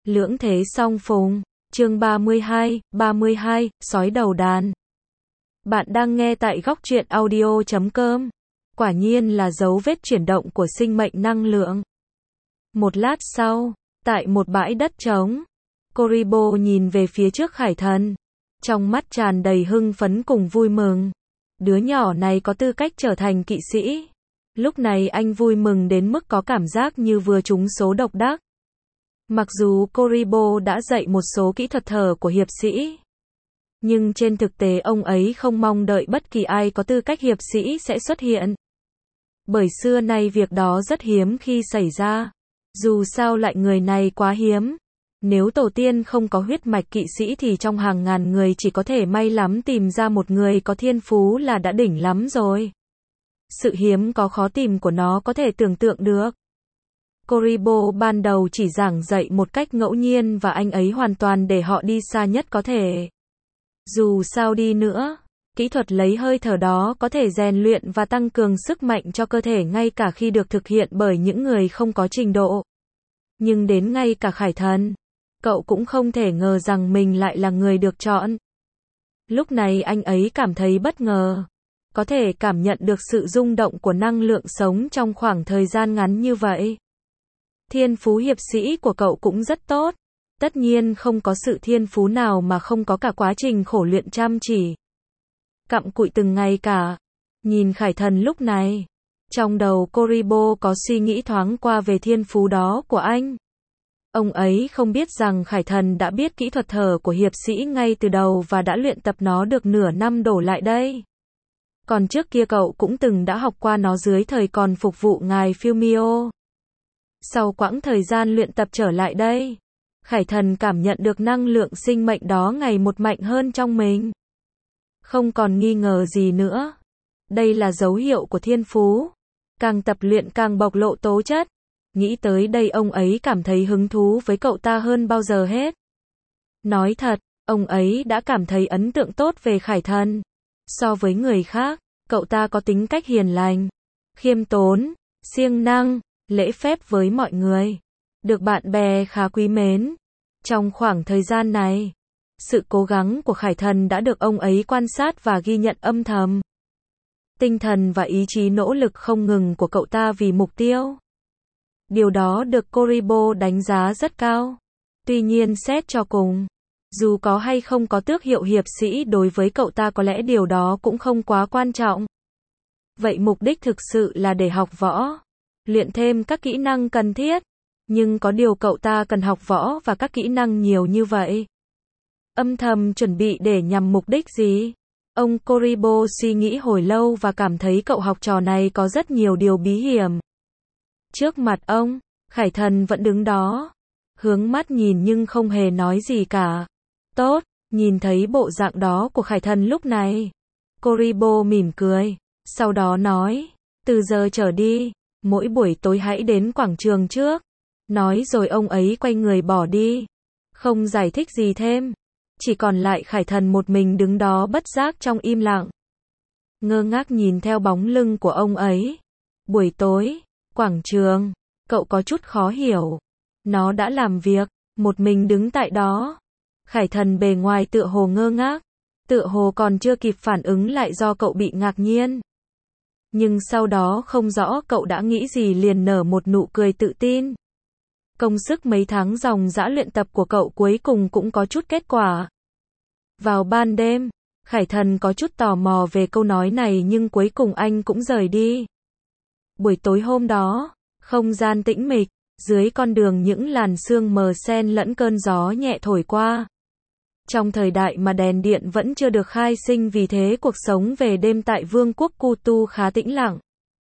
Lưỡng thế song phùng. Chương 32, sói đầu đàn. Bạn đang nghe tại góc truyện audio.com. Quả nhiên là dấu vết chuyển động của sinh mệnh năng lượng. Một lát sau, tại một bãi đất trống, Koribo nhìn về phía trước Khải Thần, trong mắt tràn đầy hưng phấn cùng vui mừng. Đứa nhỏ này có tư cách trở thành kỵ sĩ. Lúc này anh vui mừng đến mức có cảm giác như vừa trúng số độc đắc. Mặc dù Koribo đã dạy một số kỹ thuật thở của hiệp sĩ, nhưng trên thực tế ông ấy không mong đợi bất kỳ ai có tư cách hiệp sĩ sẽ xuất hiện. Bởi xưa nay việc đó rất hiếm khi xảy ra. Dù sao lại người này quá hiếm. Nếu tổ tiên không có huyết mạch kỵ sĩ thì trong hàng ngàn người chỉ có thể may lắm tìm ra một người có thiên phú là đã đỉnh lắm rồi. Sự hiếm có khó tìm của nó có thể tưởng tượng được. Koribo ban đầu chỉ giảng dạy một cách ngẫu nhiên và anh ấy hoàn toàn để họ đi xa nhất có thể. Dù sao đi nữa, kỹ thuật lấy hơi thở đó có thể rèn luyện và tăng cường sức mạnh cho cơ thể ngay cả khi được thực hiện bởi những người không có trình độ. Nhưng đến ngay cả Khải Thần, cậu cũng không thể ngờ rằng mình lại là người được chọn. Lúc này anh ấy cảm thấy bất ngờ. Có thể cảm nhận được sự rung động của năng lượng sống trong khoảng thời gian ngắn như vậy. Thiên phú hiệp sĩ của cậu cũng rất tốt. Tất nhiên không có sự thiên phú nào mà không có cả quá trình khổ luyện chăm chỉ. Cặm cụi từng ngày cả. Nhìn Khải Thần lúc này, trong đầu Koribo có suy nghĩ thoáng qua về thiên phú đó của anh. Ông ấy không biết rằng Khải Thần đã biết kỹ thuật thở của hiệp sĩ ngay từ đầu và đã luyện tập nó được nửa năm đổ lại đây. Còn trước kia cậu cũng từng đã học qua nó dưới thời còn phục vụ ngài Fumio. Sau quãng thời gian luyện tập trở lại đây, Khải Thần cảm nhận được năng lượng sinh mệnh đó ngày một mạnh hơn trong mình. Không còn nghi ngờ gì nữa. Đây là dấu hiệu của thiên phú. Càng tập luyện càng bộc lộ tố chất. Nghĩ tới đây ông ấy cảm thấy hứng thú với cậu ta hơn bao giờ hết. Nói thật, ông ấy đã cảm thấy ấn tượng tốt về Khải Thần. So với người khác, cậu ta có tính cách hiền lành, khiêm tốn, siêng năng, lễ phép với mọi người, được bạn bè khá quý mến. Trong khoảng thời gian này, sự cố gắng của Khải Thần đã được ông ấy quan sát và ghi nhận âm thầm. Tinh thần và ý chí nỗ lực không ngừng của cậu ta vì mục tiêu. Điều đó được Koribo đánh giá rất cao. Tuy nhiên xét cho cùng, dù có hay không có tước hiệu hiệp sĩ đối với cậu ta có lẽ điều đó cũng không quá quan trọng. Vậy mục đích thực sự là để học võ, luyện thêm các kỹ năng cần thiết. Nhưng có điều cậu ta cần học võ và các kỹ năng nhiều như vậy. Âm thầm chuẩn bị để nhằm mục đích gì? Ông Koribo suy nghĩ hồi lâu và cảm thấy cậu học trò này có rất nhiều điều bí hiểm. Trước mặt ông, Khải Thần vẫn đứng đó, hướng mắt nhìn nhưng không hề nói gì cả. Tốt, nhìn thấy bộ dạng đó của Khải Thần lúc này, Koribo mỉm cười, sau đó nói, từ giờ trở đi, mỗi buổi tối hãy đến quảng trường trước. Nói rồi ông ấy quay người bỏ đi, không giải thích gì thêm. Chỉ còn lại Khải Thần một mình đứng đó bất giác trong im lặng, ngơ ngác nhìn theo bóng lưng của ông ấy. Buổi tối, quảng trường, cậu có chút khó hiểu. Nó đã làm việc, một mình đứng tại đó. Khải Thần bề ngoài tựa hồ ngơ ngác, tựa hồ còn chưa kịp phản ứng lại do cậu bị ngạc nhiên. Nhưng sau đó không rõ cậu đã nghĩ gì liền nở một nụ cười tự tin. Công sức mấy tháng ròng rã luyện tập của cậu cuối cùng cũng có chút kết quả. Vào ban đêm, Khải Thần có chút tò mò về câu nói này nhưng cuối cùng anh cũng rời đi. Buổi tối hôm đó, không gian tĩnh mịch, dưới con đường những làn sương mờ xen lẫn cơn gió nhẹ thổi qua. Trong thời đại mà đèn điện vẫn chưa được khai sinh vì thế cuộc sống về đêm tại Vương quốc Kutu khá tĩnh lặng.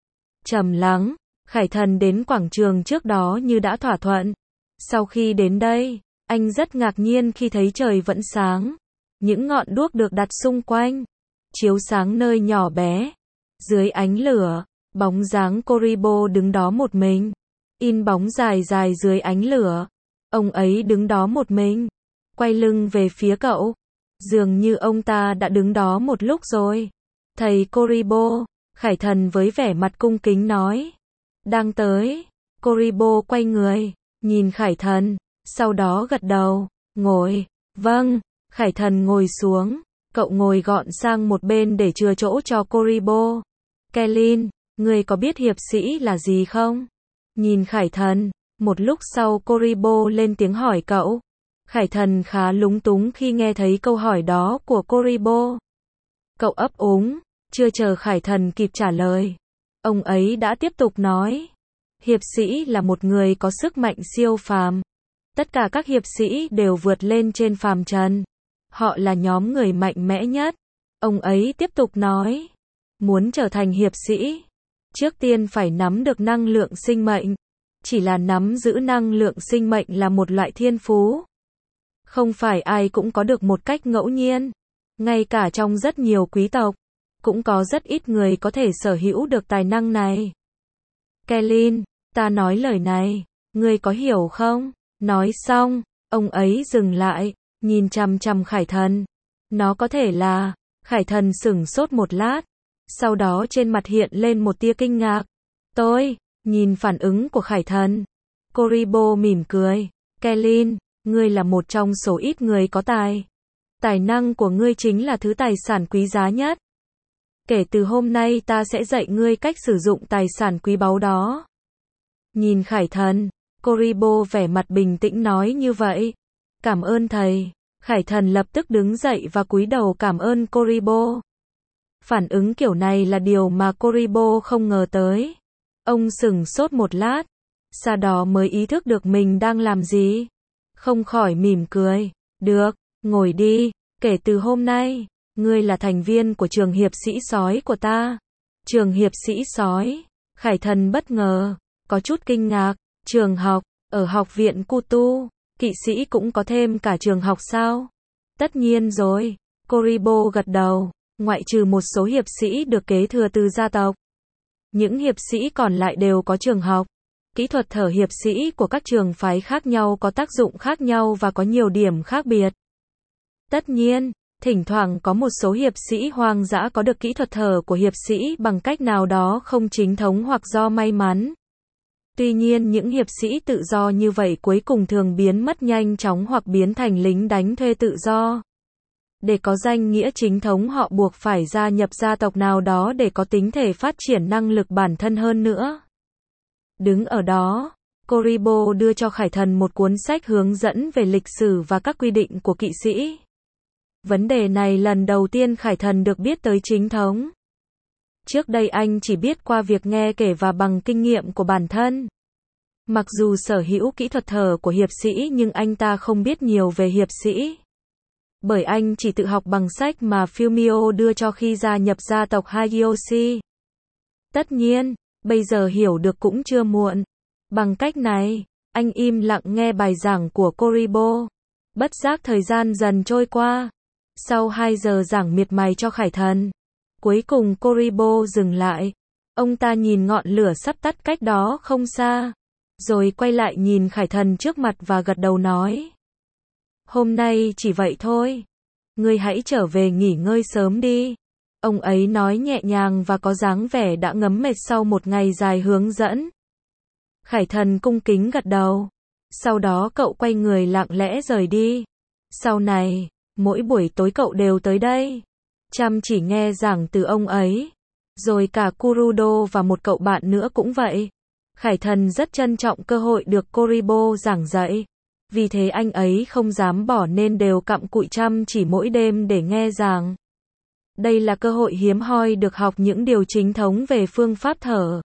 Trầm lắng. Khải Thần đến quảng trường trước đó như đã thỏa thuận. Sau khi đến đây, anh rất ngạc nhiên khi thấy trời vẫn sáng. Những ngọn đuốc được đặt xung quanh, chiếu sáng nơi nhỏ bé. Dưới ánh lửa, bóng dáng Koribo đứng đó một mình. In bóng dài dài dưới ánh lửa. Ông ấy đứng đó một mình, quay lưng về phía cậu. Dường như ông ta đã đứng đó một lúc rồi. Thầy Koribo, Khải Thần với vẻ mặt cung kính nói. Đang tới. Koribo quay người, nhìn Khải Thần, sau đó gật đầu, ngồi, vâng, Khải Thần ngồi xuống, cậu ngồi gọn sang một bên để chừa chỗ cho Koribo. Kellyn, ngươi có biết hiệp sĩ là gì không? Nhìn Khải Thần, một lúc sau Koribo lên tiếng hỏi cậu. Khải Thần khá lúng túng khi nghe thấy câu hỏi đó của Koribo. Cậu ấp úng, chưa chờ Khải Thần kịp trả lời. Ông ấy đã tiếp tục nói. Hiệp sĩ là một người có sức mạnh siêu phàm. Tất cả các hiệp sĩ đều vượt lên trên phàm trần. Họ là nhóm người mạnh mẽ nhất. Ông ấy tiếp tục nói. Muốn trở thành hiệp sĩ, trước tiên phải nắm được năng lượng sinh mệnh. Chỉ là nắm giữ năng lượng sinh mệnh là một loại thiên phú. Không phải ai cũng có được một cách ngẫu nhiên. Ngay cả trong rất nhiều quý tộc, cũng có rất ít người có thể sở hữu được tài năng này. Kellyn, ta nói lời này, ngươi có hiểu không? Nói xong, ông ấy dừng lại, nhìn chằm chằm Khải Thần. Nó có thể là... Khải Thần sửng sốt một lát, sau đó trên mặt hiện lên một tia kinh ngạc. Nhìn phản ứng của Khải Thần, Koribo mỉm cười. Kellyn, ngươi là một trong số ít người có tài. Tài năng của ngươi chính là thứ tài sản quý giá nhất. Kể từ hôm nay ta sẽ dạy ngươi cách sử dụng tài sản quý báu đó. Nhìn Khải Thần, Koribo vẻ mặt bình tĩnh nói như vậy. Cảm ơn thầy. Khải Thần lập tức đứng dậy và cúi đầu cảm ơn Koribo. Phản ứng kiểu này là điều mà Koribo không ngờ tới. Ông sửng sốt một lát, sau đó mới ý thức được mình đang làm gì. Không khỏi mỉm cười. Được, ngồi đi, kể từ hôm nay, ngươi là thành viên của trường hiệp sĩ sói của ta. Trường hiệp sĩ sói. Khải Thần bất ngờ, có chút kinh ngạc. Trường học, ở học viện Kutu, kỵ sĩ cũng có thêm cả trường học sao? Tất nhiên rồi. Koribo gật đầu, ngoại trừ một số hiệp sĩ được kế thừa từ gia tộc. Những hiệp sĩ còn lại đều có trường học. Kỹ thuật thở hiệp sĩ của các trường phái khác nhau có tác dụng khác nhau và có nhiều điểm khác biệt. Tất nhiên, thỉnh thoảng có một số hiệp sĩ hoang dã có được kỹ thuật thở của hiệp sĩ bằng cách nào đó không chính thống hoặc do may mắn. Tuy nhiên những hiệp sĩ tự do như vậy cuối cùng thường biến mất nhanh chóng hoặc biến thành lính đánh thuê tự do. Để có danh nghĩa chính thống họ buộc phải gia nhập gia tộc nào đó để có tính thể phát triển năng lực bản thân hơn nữa. Đứng ở đó, Koribo đưa cho Khải Thần một cuốn sách hướng dẫn về lịch sử và các quy định của kỵ sĩ. Vấn đề này lần đầu tiên Khải Thần được biết tới chính thống. Trước đây anh chỉ biết qua việc nghe kể và bằng kinh nghiệm của bản thân. Mặc dù sở hữu kỹ thuật thở của hiệp sĩ nhưng anh ta không biết nhiều về hiệp sĩ. Bởi anh chỉ tự học bằng sách mà Fumio đưa cho khi gia nhập gia tộc Hideyoshi. Tất nhiên, bây giờ hiểu được cũng chưa muộn. Bằng cách này, anh im lặng nghe bài giảng của Koribo. Bất giác thời gian dần trôi qua. Sau 2 giờ giảng miệt mài cho Khải Thần, cuối cùng Koribo dừng lại. Ông ta nhìn ngọn lửa sắp tắt cách đó không xa, rồi quay lại nhìn Khải Thần trước mặt và gật đầu nói. Hôm nay chỉ vậy thôi. Ngươi hãy trở về nghỉ ngơi sớm đi. Ông ấy nói nhẹ nhàng và có dáng vẻ đã ngấm mệt sau một ngày dài hướng dẫn. Khải Thần cung kính gật đầu. Sau đó cậu quay người lặng lẽ rời đi. Sau này, mỗi buổi tối cậu đều tới đây, chăm chỉ nghe giảng từ ông ấy. Rồi cả Kurudo và một cậu bạn nữa cũng vậy. Khải Thần rất trân trọng cơ hội được Koribo giảng dạy. Vì thế anh ấy không dám bỏ nên đều cặm cụi chăm chỉ mỗi đêm để nghe giảng. Đây là cơ hội hiếm hoi được học những điều chính thống về phương pháp thở.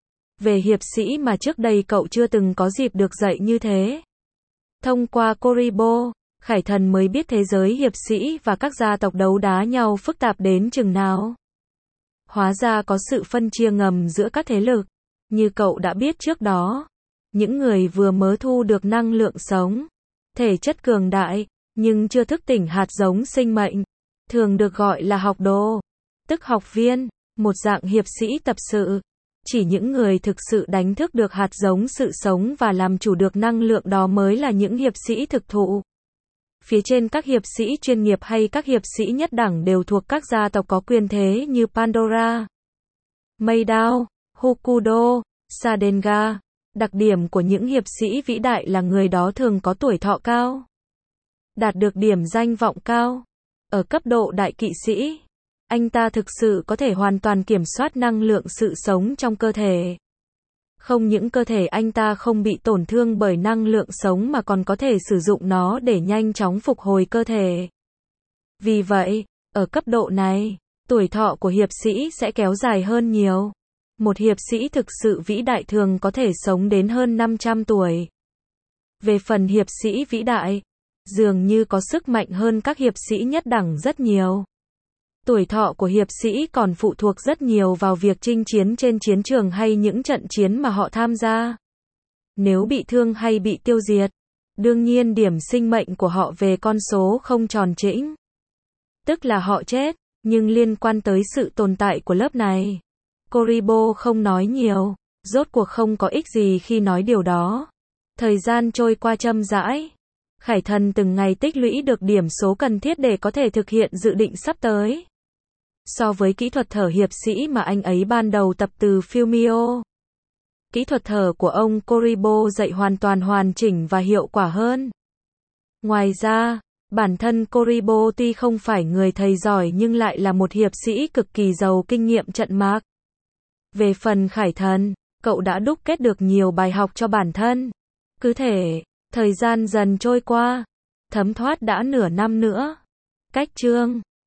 Về hiệp sĩ mà trước đây cậu chưa từng có dịp được dạy như thế. Thông qua Koribo, Khải Thần mới biết thế giới hiệp sĩ và các gia tộc đấu đá nhau phức tạp đến chừng nào. Hóa ra có sự phân chia ngầm giữa các thế lực. Như cậu đã biết trước đó, những người vừa mới thu được năng lượng sống, thể chất cường đại, nhưng chưa thức tỉnh hạt giống sinh mệnh, thường được gọi là học đồ, tức học viên, một dạng hiệp sĩ tập sự. Chỉ những người thực sự đánh thức được hạt giống sự sống và làm chủ được năng lượng đó mới là những hiệp sĩ thực thụ. Phía trên các hiệp sĩ chuyên nghiệp hay các hiệp sĩ nhất đẳng đều thuộc các gia tộc có quyền thế như Pandora, Meidao, Hokuto, Sadenga. Đặc điểm của những hiệp sĩ vĩ đại là người đó thường có tuổi thọ cao, đạt được điểm danh vọng cao. Ở cấp độ đại kỵ sĩ, anh ta thực sự có thể hoàn toàn kiểm soát năng lượng sự sống trong cơ thể. Không những cơ thể anh ta không bị tổn thương bởi năng lượng sống mà còn có thể sử dụng nó để nhanh chóng phục hồi cơ thể. Vì vậy, ở cấp độ này, tuổi thọ của hiệp sĩ sẽ kéo dài hơn nhiều. Một hiệp sĩ thực sự vĩ đại thường có thể sống đến hơn 500 tuổi. Về phần hiệp sĩ vĩ đại, dường như có sức mạnh hơn các hiệp sĩ nhất đẳng rất nhiều. Tuổi thọ của hiệp sĩ còn phụ thuộc rất nhiều vào việc chinh chiến trên chiến trường hay những trận chiến mà họ tham gia. Nếu bị thương hay bị tiêu diệt, đương nhiên điểm sinh mệnh của họ về con số không tròn trĩnh. Tức là họ chết, nhưng liên quan tới sự tồn tại của lớp này, Koribo không nói nhiều, rốt cuộc không có ích gì khi nói điều đó. Thời gian trôi qua chậm rãi. Khải Thần từng ngày tích lũy được điểm số cần thiết để có thể thực hiện dự định sắp tới. So với kỹ thuật thở hiệp sĩ mà anh ấy ban đầu tập từ Fumio, kỹ thuật thở của ông Koribo dạy hoàn toàn hoàn chỉnh và hiệu quả hơn. Ngoài ra, bản thân Koribo tuy không phải người thầy giỏi nhưng lại là một hiệp sĩ cực kỳ giàu kinh nghiệm trận mạc. Về phần Khải Thần, cậu đã đúc kết được nhiều bài học cho bản thân. Cứ thế, thời gian dần trôi qua, thấm thoát đã nửa năm nữa. Cách chương